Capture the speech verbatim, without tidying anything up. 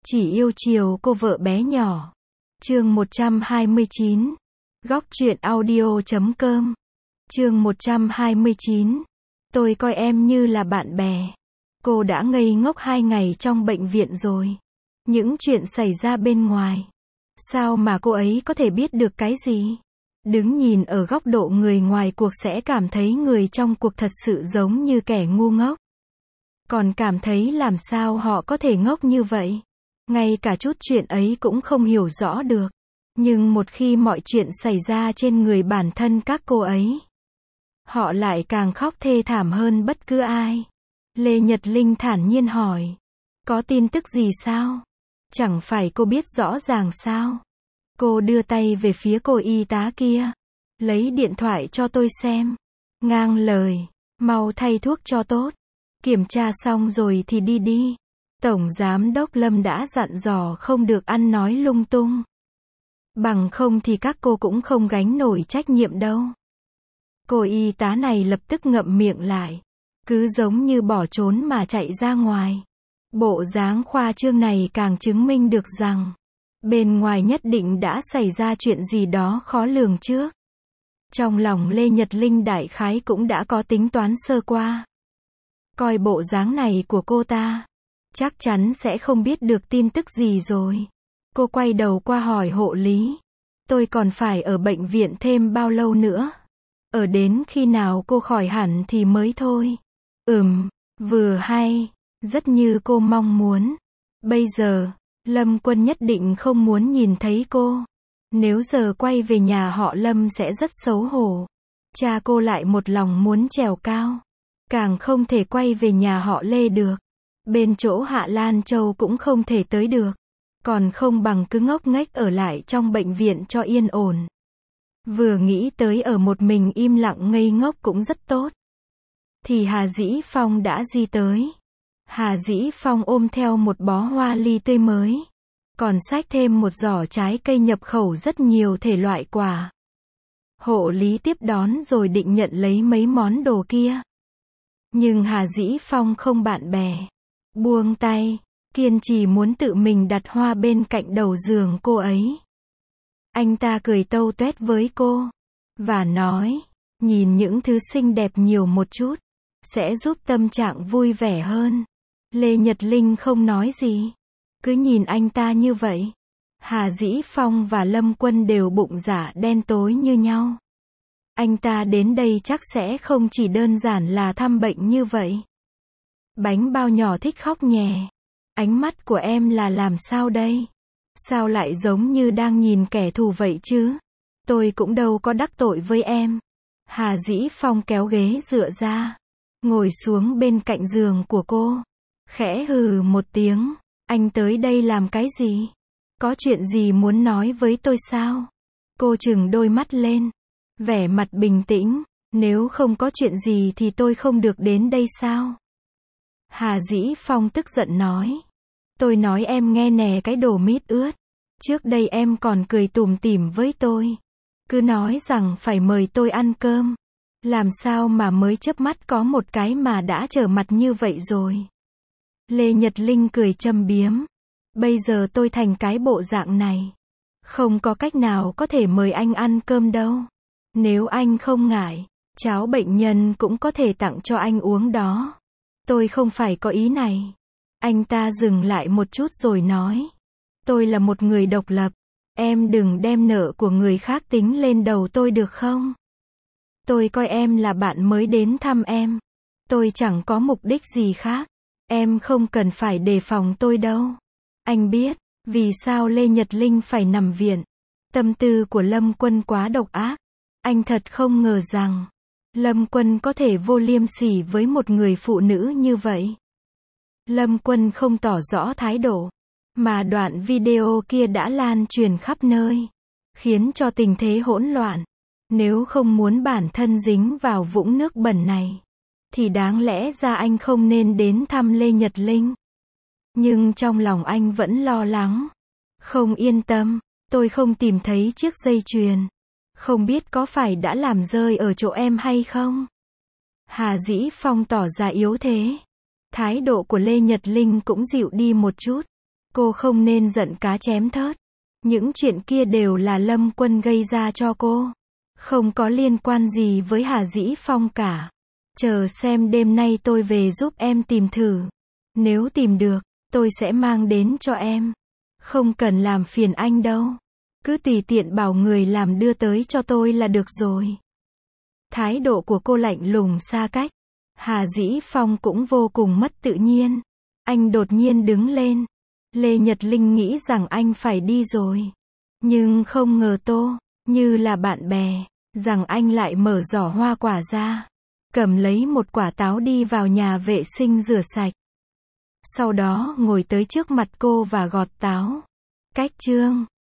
Chỉ yêu chiều cô vợ bé nhỏ. Chương một trăm hai mươi chín. Góc truyện audio chấm com. Chương một trăm hai mươi chín. Tôi coi em như là bạn bè. Cô đã ngây ngốc hai ngày trong bệnh viện rồi. Những chuyện xảy ra bên ngoài. Sao mà cô ấy có thể biết được cái gì? Đứng nhìn ở góc độ người ngoài cuộc sẽ cảm thấy người trong cuộc thật sự giống như kẻ ngu ngốc. Còn cảm thấy làm sao họ có thể ngốc như vậy? Ngay cả chút chuyện ấy cũng không hiểu rõ được. Nhưng một khi mọi chuyện xảy ra trên người bản thân các cô ấy, họ lại càng khóc thê thảm hơn bất cứ ai. Lê Nhật Linh thản nhiên hỏi. Có tin tức gì sao? Chẳng phải cô biết rõ ràng sao? Cô đưa tay về phía cô y tá kia. Lấy điện thoại cho tôi xem. Ngang lời. Mau thay thuốc cho tốt. Kiểm tra xong rồi thì đi đi. Tổng Giám đốc Lâm đã dặn dò không được ăn nói lung tung. Bằng không thì các cô cũng không gánh nổi trách nhiệm đâu. Cô y tá này lập tức ngậm miệng lại. Cứ giống như bỏ trốn mà chạy ra ngoài. Bộ dáng khoa trương này càng chứng minh được rằng bên ngoài nhất định đã xảy ra chuyện gì đó khó lường trước. Trong lòng Lê Nhật Linh đại khái cũng đã có tính toán sơ qua. Coi bộ dáng này của cô ta, chắc chắn sẽ không biết được tin tức gì rồi. Cô quay đầu qua hỏi hộ lý. Tôi còn phải ở bệnh viện thêm bao lâu nữa? Ở đến khi nào cô khỏi hẳn thì mới thôi. Ừm, vừa hay, rất như cô mong muốn. Bây giờ, Lâm Quân nhất định không muốn nhìn thấy cô. Nếu giờ quay về nhà họ Lâm sẽ rất xấu hổ. Cha cô lại một lòng muốn trèo cao. Càng không thể quay về nhà họ Lê được. Bên chỗ Hạ Lan Châu cũng không thể tới được. Còn không bằng cứ ngốc nghếch ở lại trong bệnh viện cho yên ổn. Vừa nghĩ tới ở một mình im lặng ngây ngốc cũng rất tốt. Thì Hà Dĩ Phong đã di tới. Hà Dĩ Phong ôm theo một bó hoa ly tươi mới. Còn xách thêm một giỏ trái cây nhập khẩu rất nhiều thể loại quả. Hộ lý tiếp đón rồi định nhận lấy mấy món đồ kia. Nhưng Hà Dĩ Phong không bạn bè. Buông tay, kiên trì muốn tự mình đặt hoa bên cạnh đầu giường cô ấy. Anh ta cười tâu tuét với cô. Và nói, nhìn những thứ xinh đẹp nhiều một chút. Sẽ giúp tâm trạng vui vẻ hơn. Lê Nhật Linh không nói gì. Cứ nhìn anh ta như vậy. Hà Dĩ Phong và Lâm Quân đều bụng dạ đen tối như nhau. Anh ta đến đây chắc sẽ không chỉ đơn giản là thăm bệnh như vậy. Bánh bao nhỏ thích khóc nhè. Ánh mắt của em là làm sao đây? Sao lại giống như đang nhìn kẻ thù vậy chứ? Tôi cũng đâu có đắc tội với em. Hà Dĩ Phong kéo ghế dựa ra. Ngồi xuống bên cạnh giường của cô. Khẽ hừ một tiếng. Anh tới đây làm cái gì? Có chuyện gì muốn nói với tôi sao? Cô trừng đôi mắt lên. Vẻ mặt bình tĩnh. Nếu không có chuyện gì thì tôi không được đến đây sao? Hà Dĩ Phong tức giận nói. Tôi nói em nghe nè cái đồ mít ướt. Trước đây em còn cười tủm tỉm với tôi. Cứ nói rằng phải mời tôi ăn cơm. Làm sao mà mới chớp mắt có một cái mà đã trở mặt như vậy rồi. Lê Nhật Linh cười châm biếm. Bây giờ tôi thành cái bộ dạng này. Không có cách nào có thể mời anh ăn cơm đâu. Nếu anh không ngại, cháo bệnh nhân cũng có thể tặng cho anh uống đó. Tôi không phải có ý này. Anh ta dừng lại một chút rồi nói. Tôi là một người độc lập. Em đừng đem nợ của người khác tính lên đầu tôi được không? Tôi coi em là bạn mới đến thăm em. Tôi chẳng có mục đích gì khác. Em không cần phải đề phòng tôi đâu. Anh biết, vì sao Lê Nhật Linh phải nằm viện. Tâm tư của Lâm Quân quá độc ác. Anh thật không ngờ rằng Lâm Quân có thể vô liêm sỉ với một người phụ nữ như vậy. Lâm Quân không tỏ rõ thái độ. Mà đoạn video kia đã lan truyền khắp nơi. Khiến cho tình thế hỗn loạn. Nếu không muốn bản thân dính vào vũng nước bẩn này. Thì đáng lẽ ra anh không nên đến thăm Lê Nhật Linh. Nhưng trong lòng anh vẫn lo lắng. Không yên tâm. Tôi không tìm thấy chiếc dây chuyền. Không biết có phải đã làm rơi ở chỗ em hay không? Hà Dĩ Phong tỏ ra yếu thế. Thái độ của Lê Nhật Linh cũng dịu đi một chút. Cô không nên giận cá chém thớt. Những chuyện kia đều là Lâm Quân gây ra cho cô. Không có liên quan gì với Hà Dĩ Phong cả. Chờ xem đêm nay tôi về giúp em tìm thử. Nếu tìm được, tôi sẽ mang đến cho em. Không cần làm phiền anh đâu. Cứ tùy tiện bảo người làm đưa tới cho tôi là được rồi. Thái độ của cô lạnh lùng xa cách. Hà Dĩ Phong cũng vô cùng mất tự nhiên. Anh đột nhiên đứng lên. Lê Nhật Linh nghĩ rằng anh phải đi rồi. Nhưng không ngờ Tô, như là bạn bè, rằng anh lại mở giỏ hoa quả ra. Cầm lấy một quả táo đi vào nhà vệ sinh rửa sạch. Sau đó ngồi tới trước mặt cô và gọt táo. Cách chương